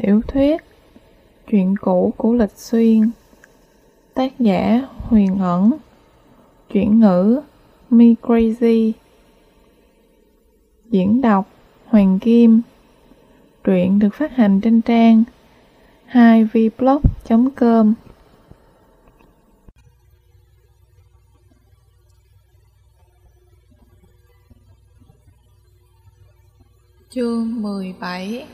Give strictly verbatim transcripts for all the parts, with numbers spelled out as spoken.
Tiểu thuyết Chuyện cũ của Lịch Xuyên. Tác giả Huyền Ẩn. Chuyển ngữ Me Crazy. Diễn đọc Hoàng Kim. Truyện được phát hành trên trang hai v blog chấm com. Chương mười bảy.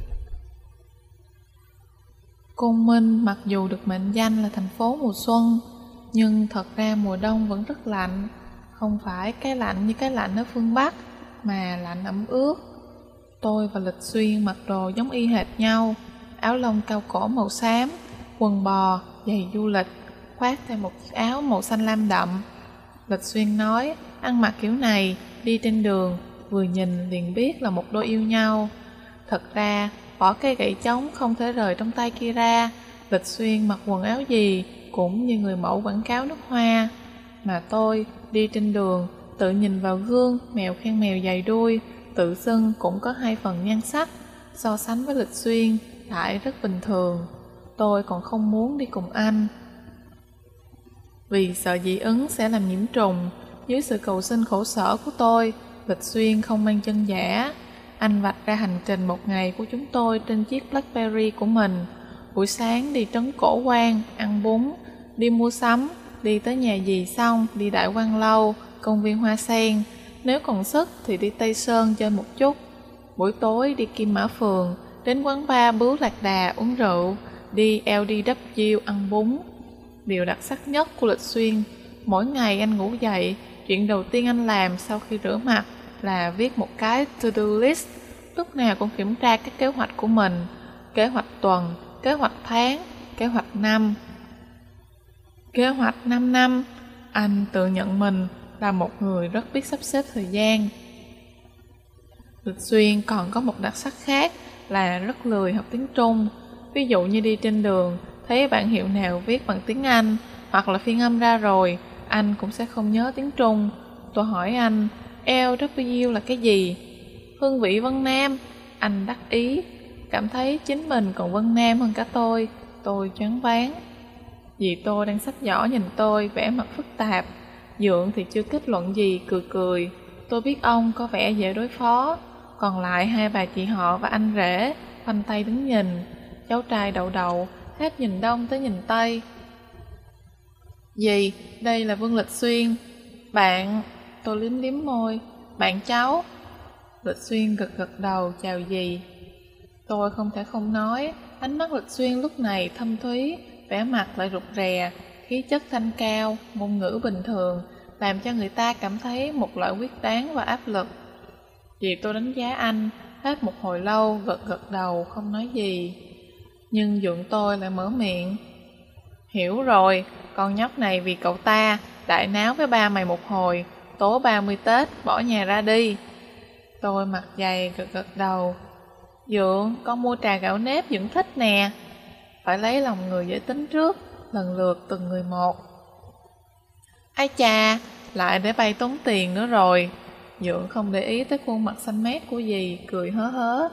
Côn Minh mặc dù được mệnh danh là thành phố mùa xuân, nhưng thật ra mùa đông vẫn rất lạnh. Không phải cái lạnh như cái lạnh ở phương Bắc, mà lạnh ẩm ướt. Tôi và Lịch Xuyên mặc đồ giống y hệt nhau, áo lông cao cổ màu xám, quần bò, giày du lịch, khoác thêm một chiếc áo màu xanh lam đậm. Lịch Xuyên nói, ăn mặc kiểu này, đi trên đường, vừa nhìn liền biết là một đôi yêu nhau. Thật ra, bỏ cây gậy trống không thể rời trong tay kia ra, Lịch Xuyên mặc quần áo gì cũng như người mẫu quảng cáo nước hoa. Mà tôi, đi trên đường, tự nhìn vào gương, mèo khen mèo dài đuôi, tự xưng cũng có hai phần nhan sắc, so sánh với Lịch Xuyên, lại rất bình thường. Tôi còn không muốn đi cùng anh, vì sợ dị ứng sẽ làm nhiễm trùng. Dưới sự cầu xin khổ sở của tôi, Lịch Xuyên không mang chân giả. Anh vạch ra hành trình một ngày của chúng tôi trên chiếc Blackberry của mình. Buổi sáng đi trấn Cổ Quan, ăn bún, đi mua sắm, đi tới nhà dì xong, đi Đại Quan Lâu, công viên Hoa Sen. Nếu còn sức thì đi Tây Sơn chơi một chút. Buổi tối đi Kim Mã Phường, đến quán bar Bướu Lạc Đà uống rượu, đi lờ đê vê ăn bún. Điều đặc sắc nhất của Lịch Xuyên, mỗi ngày anh ngủ dậy, chuyện đầu tiên anh làm sau khi rửa mặt là viết một cái to-do list. Lúc nào cũng kiểm tra các kế hoạch của mình, kế hoạch tuần, kế hoạch tháng, kế hoạch năm. Kế hoạch năm năm, anh tự nhận mình là một người rất biết sắp xếp thời gian. Lịch Xuyên còn có một đặc sắc khác là rất lười học tiếng Trung. Ví dụ như đi trên đường, thấy bảng hiệu nào viết bằng tiếng Anh hoặc là phiên âm ra rồi, anh cũng sẽ không nhớ tiếng Trung. Tôi hỏi anh, lờ vê là cái gì? Hương vị Vân Nam. Anh đắc ý, cảm thấy chính mình còn Vân Nam hơn cả tôi. Tôi choáng váng. Dì tôi đang xách giỏ nhìn tôi, vẻ mặt phức tạp. Dượng thì chưa kết luận gì, cười cười. Tôi biết ông có vẻ dễ đối phó. Còn lại hai bà chị họ và anh rể khoanh tay đứng nhìn. Cháu trai đậu đậu, hết nhìn đông tới nhìn tây. Dì, đây là Vương Lịch Xuyên. Bạn... Tôi liếm liếm môi. Bạn cháu. Lịch Xuyên gật gật đầu chào dì. Tôi không thể không nói, ánh mắt Lịch Xuyên lúc này thâm thúy, vẻ mặt lại rụt rè, khí chất thanh cao, ngôn ngữ bình thường, làm cho người ta cảm thấy một loại quyết đoán và áp lực. Dì tôi đánh giá anh, hết một hồi lâu gật gật đầu không nói gì. Nhưng dượng tôi lại mở miệng. Hiểu rồi, con nhóc này vì cậu ta đại náo với ba mày một hồi, tối ba mươi Tết bỏ nhà ra đi. Tôi mặt dày gật gật đầu. Dượng, con mua trà gạo nếp Dượng thích nè. Phải lấy lòng người dễ tính trước, lần lượt từng người một. Ai chà, lại để bay tốn tiền nữa rồi. Dượng không để ý tới khuôn mặt xanh mét của dì, cười hớ hớ.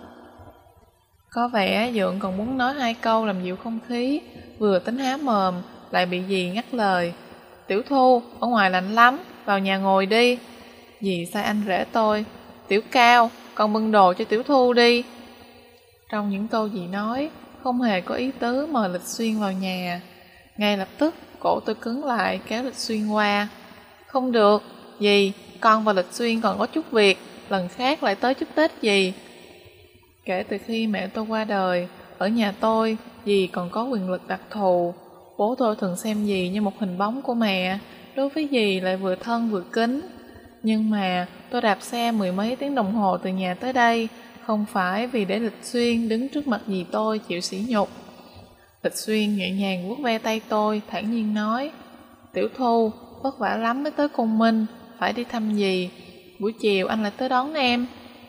Có vẻ Dượng còn muốn nói hai câu làm dịu không khí, vừa tính há mồm, lại bị dì ngắt lời. Tiểu Thu, ở ngoài lạnh lắm, vào nhà ngồi đi. Dì sai anh rể tôi. Tiểu Cao, con bưng đồ cho Tiểu Thu đi. Trong những câu dì nói, không hề có ý tứ mời Lịch Xuyên vào nhà. Ngay lập tức, cổ tôi cứng lại kéo Lịch Xuyên qua. Không được, dì, con và Lịch Xuyên còn có chút việc, lần khác lại tới chúc Tết dì. Kể từ khi mẹ tôi qua đời, ở nhà tôi, dì còn có quyền lực đặc thù. Bố tôi thường xem dì như một hình bóng của mẹ, đối với dì lại vừa thân vừa kính. Nhưng mà tôi đạp xe mười mấy tiếng đồng hồ từ nhà tới đây, không phải vì để Lịch Xuyên đứng trước mặt dì tôi chịu sỉ nhục. Lịch Xuyên nhẹ nhàng vuốt ve tay tôi, thản nhiên nói. Tiểu Thu, vất vả lắm mới tới Côn Minh, phải đi thăm dì. Buổi chiều anh lại tới đón em.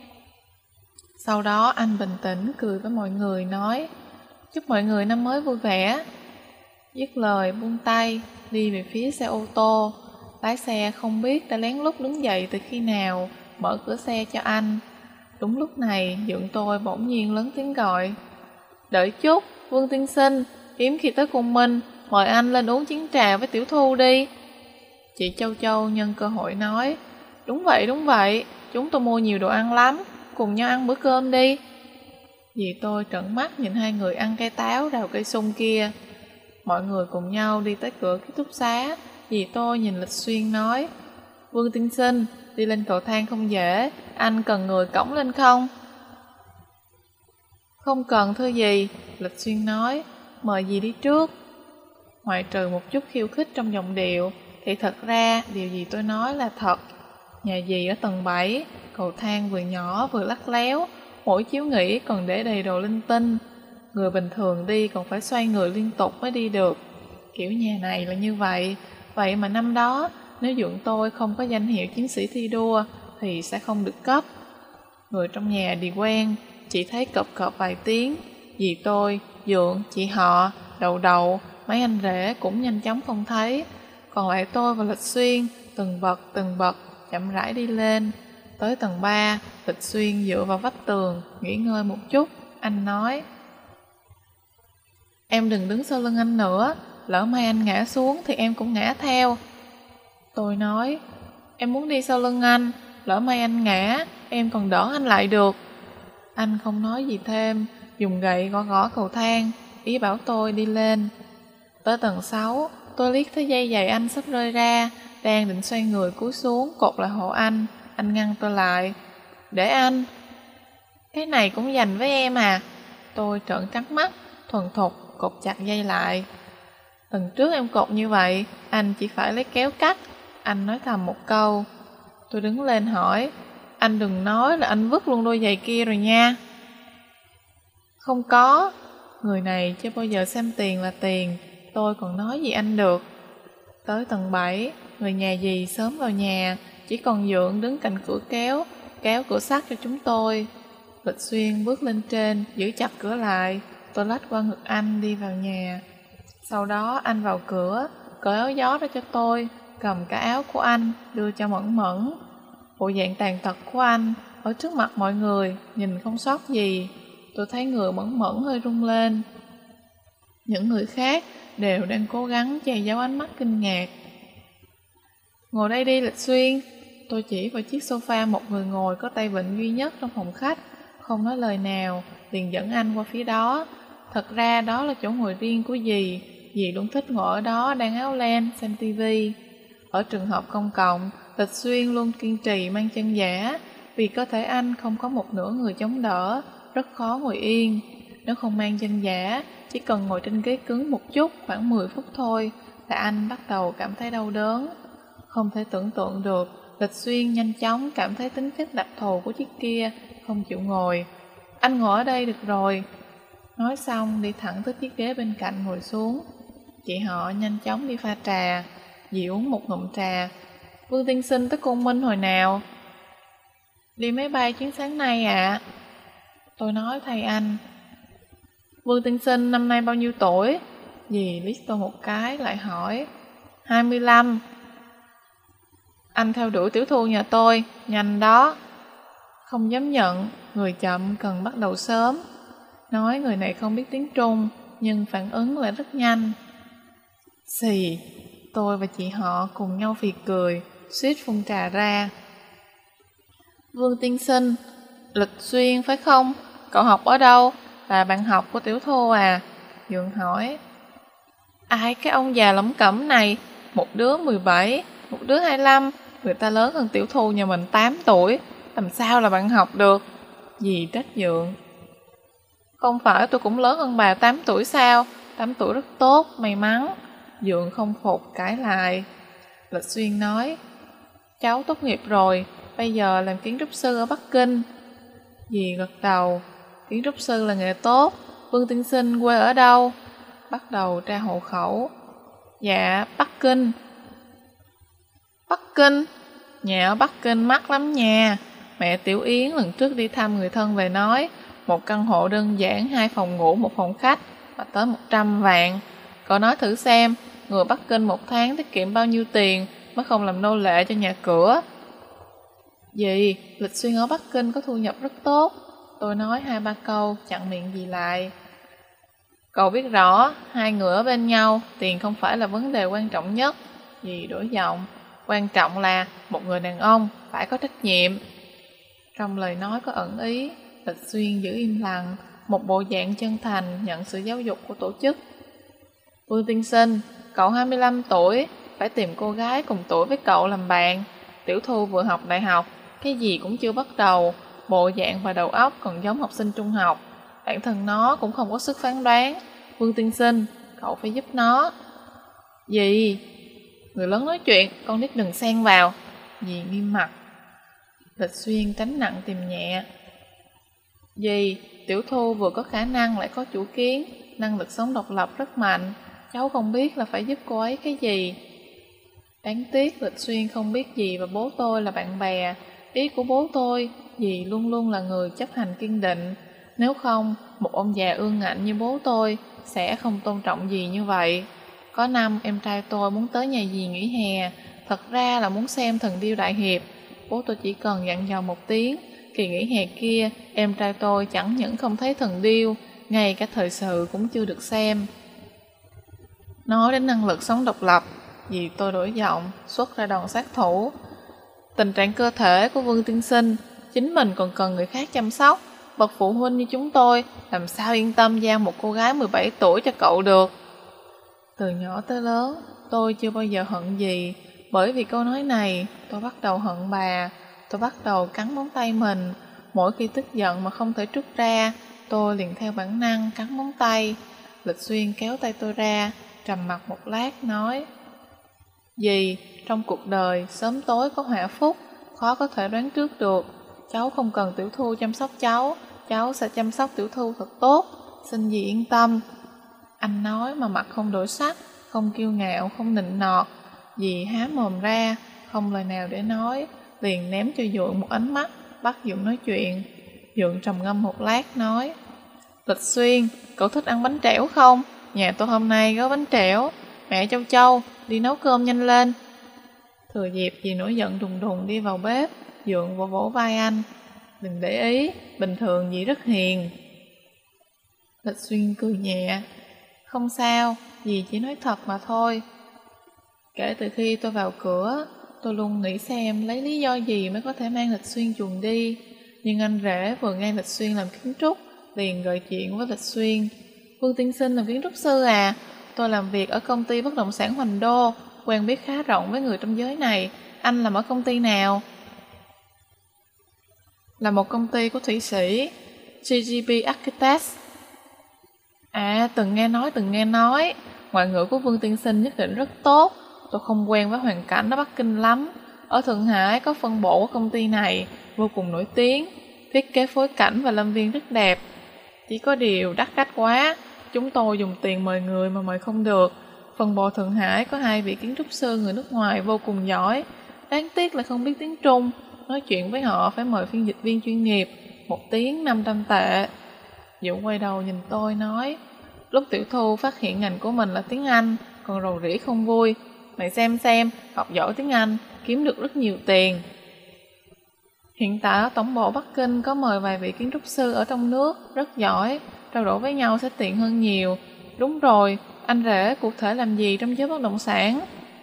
Sau đó anh bình tĩnh cười với mọi người nói, chúc mọi người năm mới vui vẻ. Dứt lời buông tay, đi về phía xe ô tô. Lái xe không biết đã lén lút đứng dậy từ khi nào, mở cửa xe cho anh. Đúng lúc này, dượng tôi bỗng nhiên lớn tiếng gọi. Đợi chút, Vương tiên sinh, hiếm khi tới cùng mình, mời anh lên uống chén trà với Tiểu Thu đi. Chị Châu Châu nhân cơ hội nói, đúng vậy, đúng vậy, chúng tôi mua nhiều đồ ăn lắm, cùng nhau ăn bữa cơm đi. Dì tôi trợn mắt nhìn hai người ăn cây táo rào cây sung kia. Mọi người cùng nhau đi tới cửa ký túc xá. Dì tôi nhìn Lịch Xuyên nói, Vương tiên sinh, đi lên cầu thang không dễ, anh cần người cõng lên không? Không cần thưa dì, Lịch Xuyên nói, mời dì đi trước. Ngoại trừ một chút khiêu khích trong giọng điệu, thì thật ra điều gì tôi nói là thật. Nhà dì ở tầng bảy, cầu thang vừa nhỏ vừa lắc léo, mỗi chiếu nghỉ còn để đầy đồ linh tinh. Người bình thường đi còn phải xoay người liên tục mới đi được. Kiểu nhà này là như vậy. Vậy mà năm đó, nếu dượng tôi không có danh hiệu chiến sĩ thi đua thì sẽ không được cấp. Người trong nhà đi quen, chỉ thấy cộp cộp vài tiếng. Dì tôi, dượng, chị họ, đậu đậu, mấy anh rể cũng nhanh chóng không thấy. Còn lại tôi và Lịch Xuyên từng bậc từng bậc chậm rãi đi lên. Tới tầng ba, Lịch Xuyên dựa vào vách tường, nghỉ ngơi một chút. Anh nói, em đừng đứng sau lưng anh nữa, lỡ may anh ngã xuống thì em cũng ngã theo. Tôi nói, em muốn đi sau lưng anh, lỡ may anh ngã, em còn đỡ anh lại được. Anh không nói gì thêm, dùng gậy gõ gõ cầu thang, ý bảo tôi đi lên. Tới tầng sáu, tôi liếc thấy dây giày anh sắp rơi ra, đang định xoay người cúi xuống cột lại hộ anh. Anh ngăn tôi lại, để anh. Cái này cũng dành với em à? Tôi trợn trắng mắt, thuần thục cột chặt dây lại. Lần trước em cột như vậy, anh chỉ phải lấy kéo cắt. Anh nói thầm một câu. Tôi đứng lên hỏi, anh đừng nói là anh vứt luôn đôi giày kia rồi nha. Không có, người này chưa bao giờ xem tiền là tiền, tôi còn nói gì anh được. Tới tầng bảy, người nhà dì sớm vào nhà, chỉ còn dượng đứng cạnh cửa kéo, kéo cửa sắt cho chúng tôi. Lịch Xuyên bước lên trên, giữ chặt cửa lại. Tôi lách qua ngực anh đi vào nhà. Sau đó anh vào cửa, cởi áo gió ra cho tôi, cầm cả áo của anh, đưa cho Mẫn Mẫn. Bộ dạng tàn tật của anh, ở trước mặt mọi người, nhìn không sót gì. Tôi thấy người Mẫn Mẫn hơi rung lên. Những người khác đều đang cố gắng che giấu ánh mắt kinh ngạc. Ngồi đây đi Lịch Xuyên. Tôi chỉ vào chiếc sofa một người ngồi có tay vịn duy nhất trong phòng khách, không nói lời nào, liền dẫn anh qua phía đó. Thật ra đó là chỗ ngồi riêng của dì. Dì luôn thích ngồi ở đó đan áo len, xem tivi. Ở trường học công cộng, Lịch Xuyên luôn kiên trì mang chân giả, vì cơ thể anh không có một nửa người chống đỡ, rất khó ngồi yên. Nếu không mang chân giả, chỉ cần ngồi trên ghế cứng một chút, khoảng mười phút thôi, là anh bắt đầu cảm thấy đau đớn. Không thể tưởng tượng được, Lịch Xuyên nhanh chóng cảm thấy tính chất đặc thù của chiếc kia, không chịu ngồi. Anh ngồi ở đây được rồi. Nói xong đi thẳng tới chiếc ghế bên cạnh ngồi xuống. Chị họ nhanh chóng đi pha trà. Dì uống một ngụm trà. Vương tiên sinh tới Côn Minh hồi nào? Đi máy bay chuyến sáng nay ạ. À. Tôi nói thay anh. Vương tiên sinh năm nay bao nhiêu tuổi? Dì liếc tôi một cái lại hỏi. hai mươi lăm. Anh theo đuổi Tiểu Thu nhà tôi, nhanh đó. Không dám nhận, người chậm cần bắt đầu sớm. Nói người này không biết tiếng Trung, nhưng phản ứng lại rất nhanh. Xì, tôi và chị họ cùng nhau phì cười, suýt phun trà ra. Vương tiên sinh, Lịch Xuyên phải không? Cậu học ở đâu? Là bạn học của Tiểu Thu à? Dượng hỏi. Ai cái ông già lẩm cẩm này? Một đứa mười bảy, một đứa hai mươi lăm, người ta lớn hơn Tiểu Thu nhà mình tám tuổi, làm sao là bạn học được? Dì trách Dượng. Không phải tôi cũng lớn hơn bà tám tuổi sao? tám tuổi rất tốt, may mắn. Dượng không phục cãi lại. Lịch Xuyên nói, cháu tốt nghiệp rồi, bây giờ làm kiến trúc sư ở Bắc Kinh. Dì gật đầu, kiến trúc sư là nghề tốt. Vương tiên sinh quê ở đâu? Bắt đầu tra hộ khẩu. Dạ, Bắc Kinh. Bắc Kinh? Nhà ở Bắc Kinh mắc lắm nha. Mẹ Tiểu Yến lần trước đi thăm người thân về nói, một căn hộ đơn giản, hai phòng ngủ, một phòng khách, mà tới một trăm vạn. Cậu nói thử xem, người Bắc Kinh một tháng tiết kiệm bao nhiêu tiền mới không làm nô lệ cho nhà cửa. Dì, Lịch Xuyên ở Bắc Kinh có thu nhập rất tốt. Tôi nói hai ba câu, chặn miệng dì lại. Cậu biết rõ, hai người ở bên nhau, tiền không phải là vấn đề quan trọng nhất. Dì đổi giọng, quan trọng là một người đàn ông phải có trách nhiệm. Trong lời nói có ẩn ý, Lịch Xuyên giữ im lặng, một bộ dạng chân thành nhận sự giáo dục của tổ chức. Vương tiên sinh, cậu hai mươi lăm tuổi, phải tìm cô gái cùng tuổi với cậu làm bạn. Tiểu Thu vừa học đại học, cái gì cũng chưa bắt đầu, bộ dạng và đầu óc còn giống học sinh trung học. Bản thân nó cũng không có sức phán đoán. Vương tiên sinh, cậu phải giúp nó. Dì, người lớn nói chuyện, con nít đừng xen vào. Dì nghiêm mặt. Lịch Xuyên tránh nặng tìm nhẹ. Dì, Tiểu Thu vừa có khả năng lại có chủ kiến, năng lực sống độc lập rất mạnh. Cháu không biết là phải giúp cô ấy cái gì. Đáng tiếc Lịch Xuyên không biết dì và bố tôi là bạn bè. Ý của bố tôi, dì luôn luôn là người chấp hành kiên định. Nếu không, một ông già ương ngạnh như bố tôi sẽ không tôn trọng dì như vậy. Có năm em trai tôi muốn tới nhà dì nghỉ hè, thật ra là muốn xem Thần Điêu Đại Hiệp. Bố tôi chỉ cần dặn dò một tiếng, kỳ nghỉ hè kia em trai tôi chẳng những không thấy Thần Điêu, ngay cả thời sự cũng chưa được xem. Nói đến năng lực sống độc lập, dì tôi đổi giọng, xuất ra đòn sát thủ. Tình trạng cơ thể của Vương tiên sinh, chính mình còn cần người khác chăm sóc. Bậc phụ huynh như chúng tôi làm sao yên tâm giao một cô gái mười bảy tuổi cho cậu được. Từ nhỏ tới lớn, tôi chưa bao giờ hận gì. Bởi vì câu nói này, tôi bắt đầu hận bà. Tôi bắt đầu cắn móng tay mình. Mỗi khi tức giận mà không thể trút ra, tôi liền theo bản năng cắn móng tay. Lịch Xuyên kéo tay tôi ra, trầm mặc một lát nói: Dì, trong cuộc đời sớm tối có họa phúc, khó có thể đoán trước được. Cháu không cần Tiểu Thu chăm sóc cháu, cháu sẽ chăm sóc Tiểu Thu thật tốt, xin dì yên tâm. Anh nói mà mặt không đổi sắc, không kiêu ngạo, không nịnh nọt. Dì há mồm ra, không lời nào để nói, liền ném cho Dượng một ánh mắt, bắt Dượng nói chuyện. Dượng trầm ngâm một lát nói: Lịch Xuyên, cậu thích ăn bánh trẻo không? Nhà tôi hôm nay có bánh trẻo. Mẹ Châu Châu, đi nấu cơm nhanh lên. Thừa dịp dì nổi giận đùng đùng đi vào bếp, Dượng vỗ vỗ vai anh: Đừng để ý, bình thường dì rất hiền. Lịch Xuyên cười nhẹ: Không sao, dì chỉ nói thật mà thôi. Kể từ khi tôi vào cửa, tôi luôn nghĩ xem lấy lý do gì mới có thể mang Lịch Xuyên chuồn đi. Nhưng anh rể vừa nghe Lịch Xuyên làm kiến trúc, liền gợi chuyện với Lịch Xuyên: Vương tiên sinh làm kiến trúc sư à? Tôi làm việc ở công ty bất động sản Hoành Đô, quen biết khá rộng với người trong giới này. Anh làm ở công ty nào? Là một công ty của Thụy Sĩ, giê giê pê Architects. À, từng nghe nói, từng nghe nói. Ngoại ngữ của Vương tiên sinh nhất định rất tốt. Tôi không quen với hoàn cảnh ở Bắc Kinh lắm. Ở Thượng Hải có phân bộ của công ty này, vô cùng nổi tiếng. Thiết kế phối cảnh và lâm viên rất đẹp. Chỉ có điều đắt đắt quá. Chúng tôi dùng tiền mời người mà mời không được. Phân bộ Thượng Hải có hai vị kiến trúc sư người nước ngoài vô cùng giỏi. Đáng tiếc là không biết tiếng Trung. Nói chuyện với họ phải mời phiên dịch viên chuyên nghiệp. Một tiếng năm trăm tệ. Dũng quay đầu nhìn tôi nói: Lúc Tiểu Thu phát hiện ngành của mình là tiếng Anh, còn rầu rĩ không vui. Mày xem xem, học giỏi tiếng Anh, kiếm được rất nhiều tiền. Hiện tại ở tổng bộ Bắc Kinh có mời vài vị kiến trúc sư ở trong nước, rất giỏi. Trao đổi với nhau sẽ tiện hơn nhiều. Đúng rồi, anh rể cụ thể làm gì trong giới bất động sản?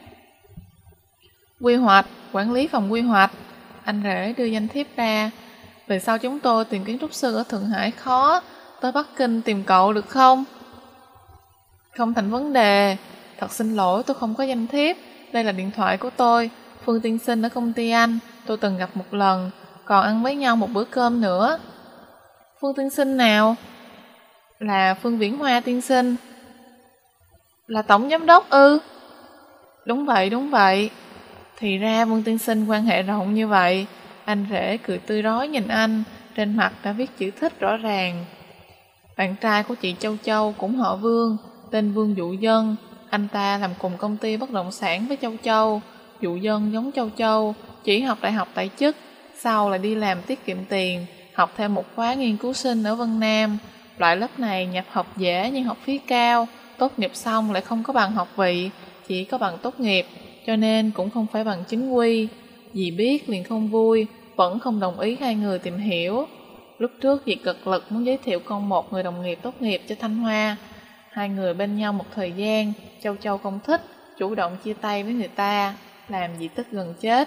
Quy hoạch, quản lý phòng quy hoạch. Anh rể đưa danh thiếp ra. Về sau chúng tôi tìm kiến trúc sư ở Thượng Hải khó, tới Bắc Kinh tìm cậu được không? Không thành vấn đề. Thật xin lỗi tôi không có danh thiếp. Đây là điện thoại của tôi. Phương tiên sinh ở công ty anh, tôi từng gặp một lần, còn ăn với nhau một bữa cơm nữa. Phương tiên sinh nào? Là Phương Viễn Hoa tiên sinh. Là tổng giám đốc ư? Đúng vậy, đúng vậy. Thì ra Vương tiên sinh quan hệ rộng như vậy. Anh rể cười tươi rói nhìn anh, trên mặt đã viết chữ thích rõ ràng. Bạn trai của chị Châu Châu cũng họ Vương, tên Vương Dụ Dân. Anh ta làm cùng công ty bất động sản với Châu Châu. Dụ Dân giống Châu Châu, chỉ học đại học tại chức, sau lại đi làm tiết kiệm tiền, học thêm một khóa nghiên cứu sinh ở Vân Nam. Loại lớp này nhập học dễ nhưng học phí cao, tốt nghiệp xong lại không có bằng học vị, chỉ có bằng tốt nghiệp, cho nên cũng không phải bằng chính quy. Dì biết liền không vui, vẫn không đồng ý hai người tìm hiểu. Lúc trước dì cực lực muốn giới thiệu con một người đồng nghiệp tốt nghiệp cho Thanh Hoa. Hai người bên nhau một thời gian, Châu Châu không thích, chủ động chia tay với người ta, làm dì tức gần chết.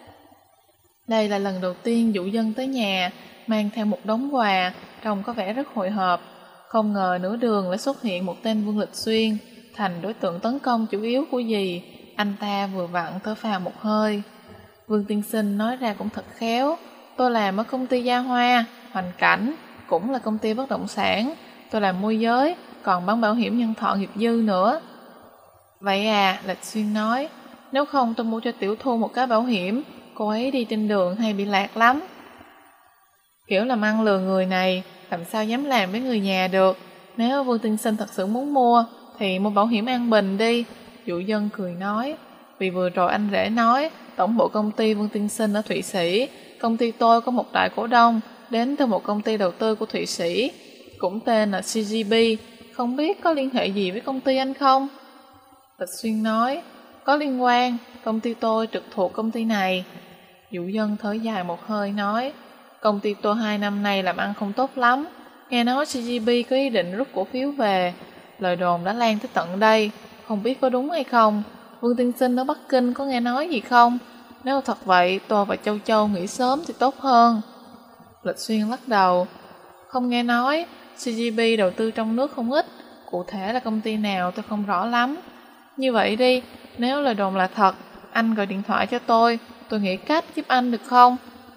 Đây là lần đầu tiên Dụ Dân tới nhà, mang theo một đống quà, trông có vẻ rất hồi hộp. Không ngờ nửa đường lại xuất hiện một tên Vương Lịch Xuyên, thành đối tượng tấn công chủ yếu của dì. Anh ta vừa vặn thở phào một hơi. Vương tiên sinh nói ra cũng thật khéo. Tôi làm ở công ty Gia Hoa, Hoành Cảnh, cũng là công ty bất động sản. Tôi làm môi giới, còn bán bảo hiểm nhân thọ nghiệp dư nữa. Vậy à, Lịch Xuyên nói, nếu không tôi mua cho Tiểu Thu một cái bảo hiểm, cô ấy đi trên đường hay bị lạc lắm. Kiểu làm ăn lừa người này, làm sao dám làm với người nhà được. Nếu Vương tiên sinh thật sự muốn mua, thì mua bảo hiểm An Bình đi. Dụ Dân cười nói, vì vừa rồi anh rể nói, tổng bộ công ty Vương tiên sinh ở Thụy Sĩ, công ty tôi có một đại cổ đông đến từ một công ty đầu tư của Thụy Sĩ, cũng tên là xê giê bê, không biết có liên hệ gì với công ty anh không? Lịch Xuyên nói, có liên quan, công ty tôi trực thuộc công ty này. Dụ Dân thở dài một hơi nói, công ty tôi hai năm nay làm ăn không tốt lắm, nghe nói xê giê bê có ý định rút cổ phiếu về, lời đồn đã lan tới tận đây, không biết có đúng hay không. Vương tiên sinh ở Bắc Kinh có nghe nói gì không? Nếu thật vậy, tôi và Châu Châu nghỉ sớm thì tốt hơn. Lịch Xuyên lắc đầu, không nghe nói, xê giê bê đầu tư trong nước không ít, cụ thể là công ty nào tôi không rõ lắm. Như vậy đi, nếu lời đồn là thật, anh gọi điện thoại cho tôi, tôi nghĩ cách giúp anh được không?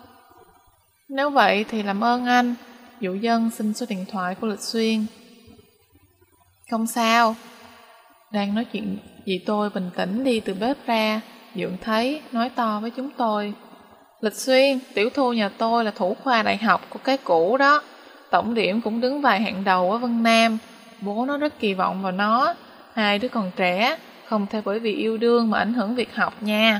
Nếu vậy thì làm ơn anh. Dụ Dân xin số điện thoại của Lịch Xuyên. Không sao. Đang nói chuyện, dì tôi bình tĩnh đi từ bếp ra, Dượng thấy, nói to với chúng tôi. Lịch Xuyên, Tiểu Thu nhà tôi là thủ khoa đại học của cái cũ đó. Tổng điểm cũng đứng vài hạng đầu ở Vân Nam. Bố nó rất kỳ vọng vào nó. Hai đứa còn trẻ, không thể bởi vì yêu đương mà ảnh hưởng việc học nha.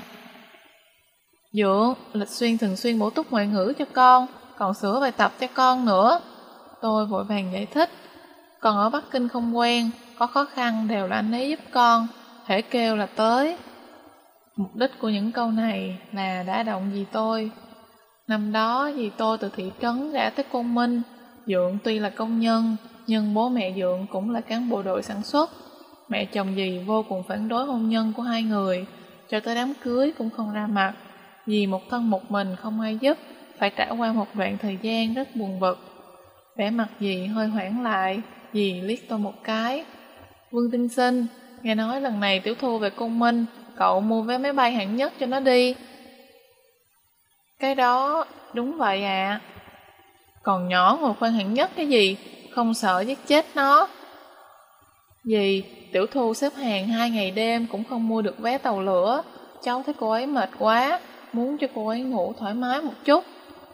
Dượng, Lịch Xuyên thường xuyên bổ túc ngoại ngữ cho con, còn sửa bài tập cho con nữa. Tôi vội vàng giải thích. Còn ở Bắc Kinh không quen, có khó khăn đều là anh ấy giúp con, hễ kêu là tới. Mục đích của những câu này là đã động dì tôi. Năm đó dì tôi từ thị trấn ra tới Côn Minh. Dượng tuy là công nhân, nhưng bố mẹ Dượng cũng là cán bộ đội sản xuất. Mẹ chồng dì vô cùng phản đối hôn nhân của hai người, cho tới đám cưới cũng không ra mặt. Dì một thân một mình không ai giúp, phải trải qua một đoạn thời gian rất buồn bực. Vẻ mặt dì hơi hoảng lại, dì liếc tôi một cái. Vương tiên sinh, nghe nói lần này Tiểu Thu về Côn Minh, cậu mua vé máy bay hạng nhất cho nó đi. Cái đó, đúng vậy ạ. À. Còn nhỏ ngồi khoang hạng nhất cái gì, không sợ giết chết nó. Dì, Tiểu Thu xếp hàng hai ngày đêm cũng không mua được vé tàu lửa. Cháu thấy cô ấy mệt quá, muốn cho cô ấy ngủ thoải mái một chút.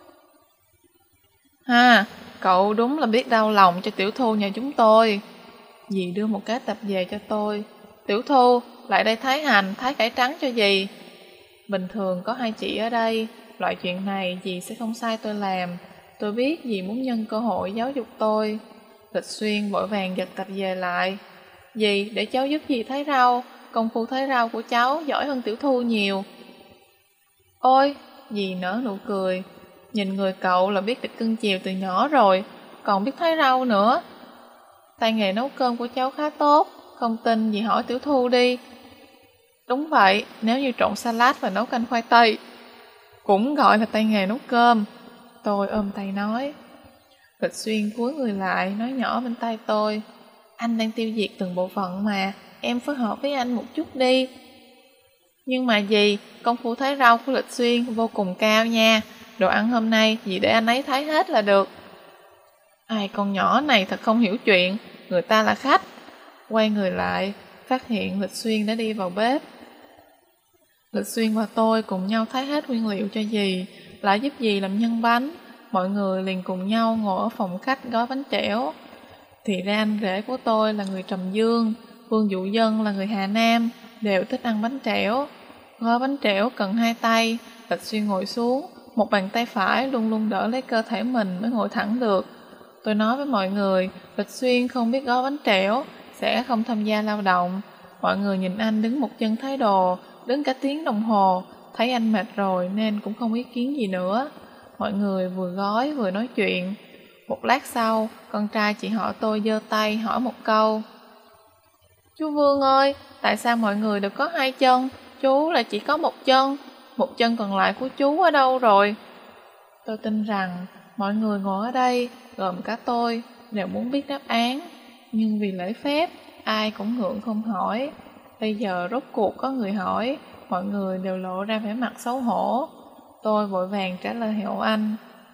Ha, cậu đúng là biết đau lòng cho Tiểu Thu nhà chúng tôi. Dì đưa một cái tập về cho tôi. Tiểu Thu, lại đây thái hành, thái cải trắng cho dì. Bình thường có hai chị ở đây, loại chuyện này dì sẽ không sai tôi làm. Tôi biết dì muốn nhân cơ hội giáo dục tôi. Lịch Xuyên vội vàng giật tập về lại. Dì, để cháu giúp dì thái rau, công phu thái rau của cháu giỏi hơn Tiểu Thu nhiều. Ôi, dì nở nụ cười. Nhìn người cậu là biết được cưng chiều từ nhỏ rồi, còn biết thái rau nữa. Tay nghề nấu cơm của cháu khá tốt, không tin dì hỏi Tiểu Thu đi. Đúng vậy, nếu như trộn salad và nấu canh khoai tây, cũng gọi là tay nghề nấu cơm. Tôi ôm tay nói. Lịch Xuyên cúi người lại, nói nhỏ bên tay tôi. Anh đang tiêu diệt từng bộ phận mà, em phối hợp với anh một chút đi. Nhưng mà dì, công phu thái rau của Lịch Xuyên vô cùng cao nha. Đồ ăn hôm nay dì để anh ấy thái hết là được. Ai con nhỏ này thật không hiểu chuyện, người ta là khách. Quay người lại, phát hiện Lịch Xuyên đã đi vào bếp. Lịch Xuyên và tôi cùng nhau thái hết nguyên liệu cho dì, lại giúp dì làm nhân bánh. Mọi người liền cùng nhau ngồi ở phòng khách gói bánh trẻo. Thì ra anh rể của tôi là người Trầm Dương, Vương Dụ Dân là người Hà Nam, đều thích ăn bánh trẻo. Gói bánh trẻo cần hai tay, Lịch Xuyên ngồi xuống, một bàn tay phải luôn luôn đỡ lấy cơ thể mình mới ngồi thẳng được. Tôi nói với mọi người, Lịch Xuyên không biết gói bánh trẻo, sẽ không tham gia lao động. Mọi người nhìn anh đứng một chân thái đồ, đứng cả tiếng đồng hồ, thấy anh mệt rồi nên cũng không ý kiến gì nữa. Mọi người vừa gói vừa nói chuyện. Một lát sau, con trai chị họ tôi giơ tay hỏi một câu. Chú Vương ơi, tại sao mọi người đều có hai chân, chú lại chỉ có một chân? Một chân còn lại của chú ở đâu rồi? Tôi tin rằng mọi người ngồi ở đây, gồm cả tôi, đều muốn biết đáp án. Nhưng vì lễ phép, ai cũng ngượng không hỏi. Bây giờ rốt cuộc có người hỏi, mọi người đều lộ ra vẻ mặt xấu hổ. Tôi vội vàng trả lời hộ anh.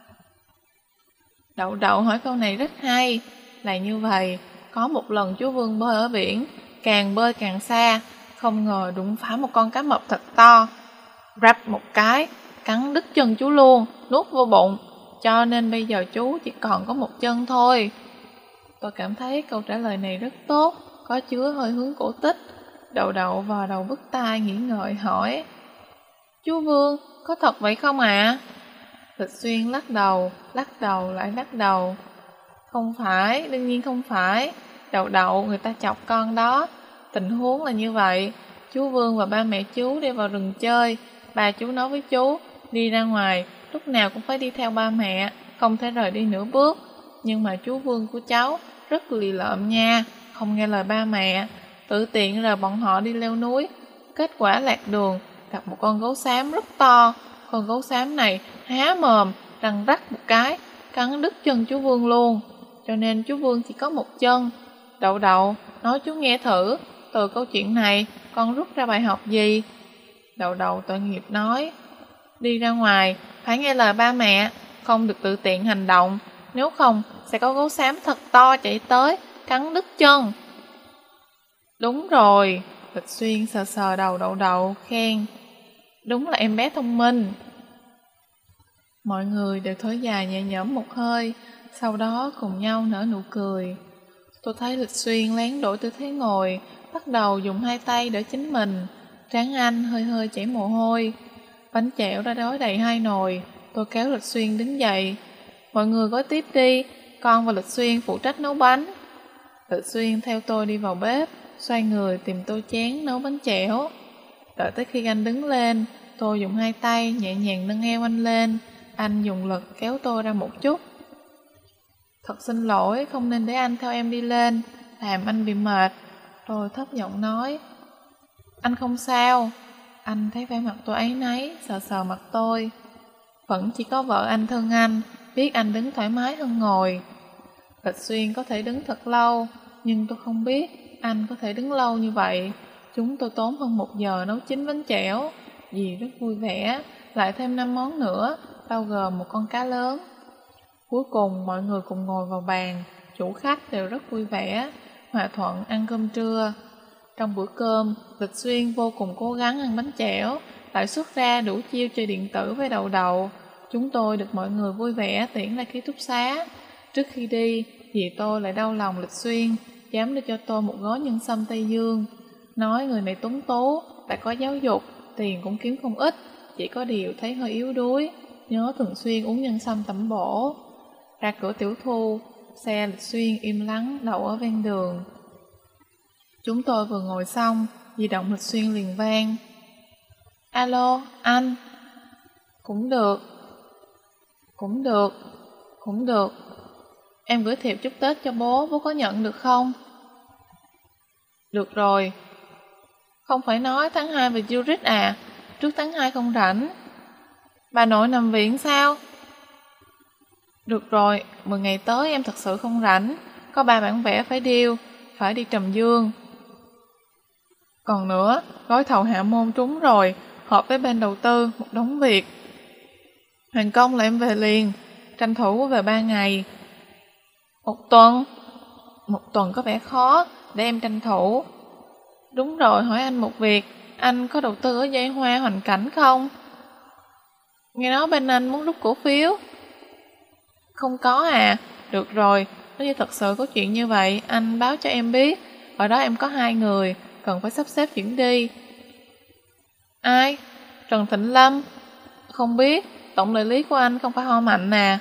Đậu đậu hỏi câu này rất hay. Là như vậy, có một lần chú Vương bơi ở biển, càng bơi càng xa, không ngờ đụng phải một con cá mập thật to. Rạch một cái, cắn đứt chân chú luôn, nuốt vô bụng, cho nên bây giờ chú chỉ còn có một chân thôi. Tôi cảm thấy câu trả lời này rất tốt, có chứa hơi hướng cổ tích. Đậu đậu vào đầu bứt tai nghĩ ngợi hỏi: Chú Vương, có thật vậy không ạ? À? Lịch Xuyên lắc đầu, lắc đầu lại lắc đầu. Không phải, đương nhiên không phải. Đậu đậu, người ta chọc con đó. Tình huống là như vậy. Chú Vương và ba mẹ chú đi vào rừng chơi. Bà chú nói với chú, đi ra ngoài, lúc nào cũng phải đi theo ba mẹ, không thể rời đi nửa bước. Nhưng mà chú Vương của cháu rất lì lợm nha, không nghe lời ba mẹ, tự tiện rời bọn họ đi leo núi. Kết quả lạc đường, gặp một con gấu xám rất to. Con gấu xám này há mồm, răng rắc một cái, cắn đứt chân chú Vương luôn. Cho nên chú Vương chỉ có một chân. Đậu đậu, nói chú nghe thử, từ câu chuyện này con rút ra bài học gì? Đậu đậu tội nghiệp nói: Đi ra ngoài, phải nghe lời ba mẹ, không được tự tiện hành động, nếu không sẽ có gấu xám thật to chạy tới, cắn đứt chân. Đúng rồi, Lịch Xuyên sờ sờ đầu đậu đậu, khen: Đúng là em bé thông minh. Mọi người đều thở dài nhẹ nhõm một hơi, sau đó cùng nhau nở nụ cười. Tôi thấy Lịch Xuyên lén đổi tư thế ngồi, bắt đầu dùng hai tay đỡ chính mình. Trán anh hơi hơi chảy mồ hôi. Bánh chèo đã đói đầy hai nồi. Tôi kéo Lịch Xuyên đứng dậy. Mọi người gói tiếp đi, con và Lịch Xuyên phụ trách nấu bánh. Lịch Xuyên theo tôi đi vào bếp, xoay người tìm tô chén nấu bánh chèo. Đợi tới khi anh đứng lên, tôi dùng hai tay nhẹ nhàng nâng eo anh lên. Anh dùng lực kéo tôi ra một chút. Thật xin lỗi, không nên để anh theo em đi lên, làm anh bị mệt. Tôi thấp giọng nói. Anh không sao. Anh thấy vẻ mặt tôi áy náy, sờ sờ mặt tôi. Vẫn chỉ có vợ anh thương anh, biết anh đứng thoải mái hơn ngồi. Lịch Xuyên có thể đứng thật lâu, nhưng tôi không biết anh có thể đứng lâu như vậy. Chúng tôi tốn hơn một giờ nấu chín bánh chèo. Dì rất vui vẻ, lại thêm năm món nữa, bao gồm một con cá lớn. Cuối cùng mọi người cùng ngồi vào bàn, chủ khách đều rất vui vẻ, hòa thuận ăn cơm trưa. Trong bữa cơm, Lịch Xuyên vô cùng cố gắng ăn bánh chèo, lại xuất ra đủ chiêu chơi điện tử với đậu đậu. Chúng tôi được mọi người vui vẻ tiễn ra ký túc xá. Trước khi đi, dì tôi lại đau lòng Lịch Xuyên, dám đưa cho tôi một gói nhân sâm Tây Dương. Nói người này tuấn tú, lại có giáo dục, tiền cũng kiếm không ít, chỉ có điều thấy hơi yếu đuối, nhớ thường xuyên uống nhân sâm tẩm bổ. Ra cửa tiểu thu, xe Lịch Xuyên im lắng đậu ở ven đường. Chúng tôi vừa ngồi xong, di động Lịch Xuyên liền vang. Alo, anh. Cũng được. Cũng được. Cũng được. Em gửi thiệp chúc Tết cho bố, bố có nhận được không? Được rồi. Không phải nói tháng hai về Zurich à? Trước tháng hai không rảnh. Bà nội nằm viện sao? Được rồi, mười ngày tới em thật sự không rảnh. Có ba bản vẽ phải điêu, phải đi Trầm Dương. Còn nữa, gói thầu Hạ Môn trúng rồi, họp với bên đầu tư, một đống việc. Hoàn công là em về liền, tranh thủ về ba ngày. Một tuần? Một tuần có vẻ khó, để em tranh thủ. Đúng rồi, hỏi anh một việc, anh có đầu tư ở dây hoa Hoành Cảnh không? Nghe nói bên anh muốn rút cổ phiếu. Không có à? Được rồi, nếu như thật sự có chuyện như vậy, anh báo cho em biết. Ở đó em có hai người, cần phải sắp xếp chuyển đi. Ai? Trần Thịnh Lâm? Không biết, tổng đại lý của anh không phải Hoa Mạnh à?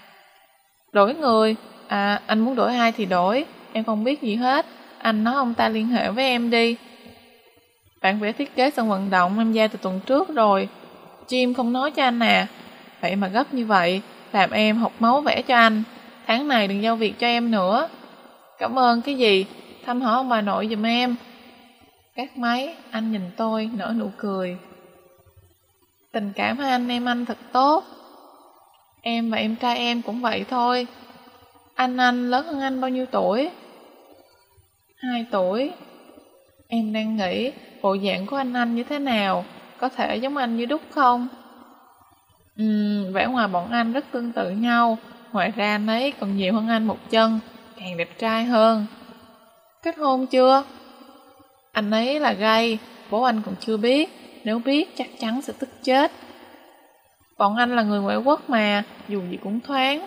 Đổi người? À, anh muốn đổi ai thì đổi, em không biết gì hết. Anh nói ông ta liên hệ với em đi. Bản vẽ thiết kế sân vận động em giao từ tuần trước rồi. Jim không nói cho anh à? Vậy mà gấp như vậy, làm em học máu vẽ cho anh. Tháng này đừng giao việc cho em nữa. Cảm ơn cái gì? thăm hỏi ông bà nội giùm em. Gác máy, anh nhìn tôi, nở nụ cười. Tình cảm hai anh em anh thật tốt. Em và em trai em cũng vậy thôi. Anh anh lớn hơn anh bao nhiêu tuổi? Hai tuổi. Em đang nghĩ bộ dạng của anh anh như thế nào, có thể giống anh như Đúc không? Ừm, vẻ ngoài bọn anh rất tương tự nhau. Ngoài ra anh ấy còn nhiều hơn anh một chân, càng đẹp trai hơn. Kết hôn chưa? Anh ấy là gay, bố anh còn chưa biết. Nếu biết chắc chắn sẽ tức chết. Bọn anh là người ngoại quốc mà, dù gì cũng thoáng.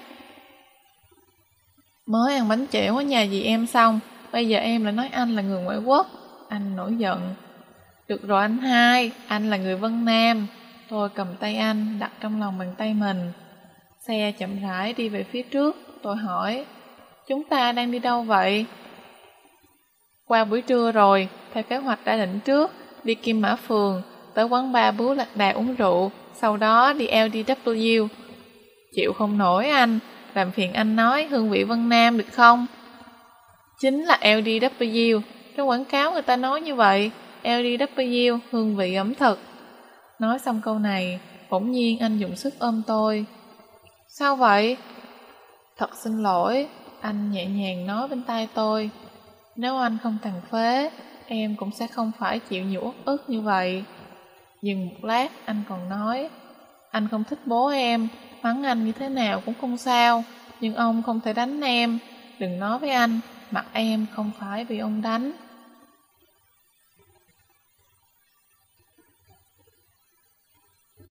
Mới ăn bánh chẻo ở nhà dì em xong, bây giờ em lại nói anh là người ngoại quốc. Anh nổi giận. Được rồi anh hai, anh là người Vân Nam. Tôi cầm tay anh, đặt trong lòng bàn tay mình. Xe chậm rãi đi về phía trước. Tôi hỏi, chúng ta đang đi đâu vậy? Qua buổi trưa rồi, theo kế hoạch đã định trước, đi Kim Mã Phường, tới quán bar Bướu Lạc Đà uống rượu, sau đó đi L D W. Chịu không nổi anh, làm phiền anh nói hương vị Vân Nam được không? Chính là L D W, trong quảng cáo người ta nói như vậy, L D W, hương vị ẩm thực. Nói xong câu này, bỗng nhiên anh dùng sức ôm tôi. Sao vậy? Thật xin lỗi, anh nhẹ nhàng nói bên tai tôi. Nếu anh không tàn phế, em cũng sẽ không phải chịu nhiều uất ức như vậy. Dừng một lát, anh còn nói, anh không thích bố em, mắng anh như thế nào cũng không sao, nhưng ông không thể đánh em. Đừng nói với anh, mặt em không phải vì ông đánh.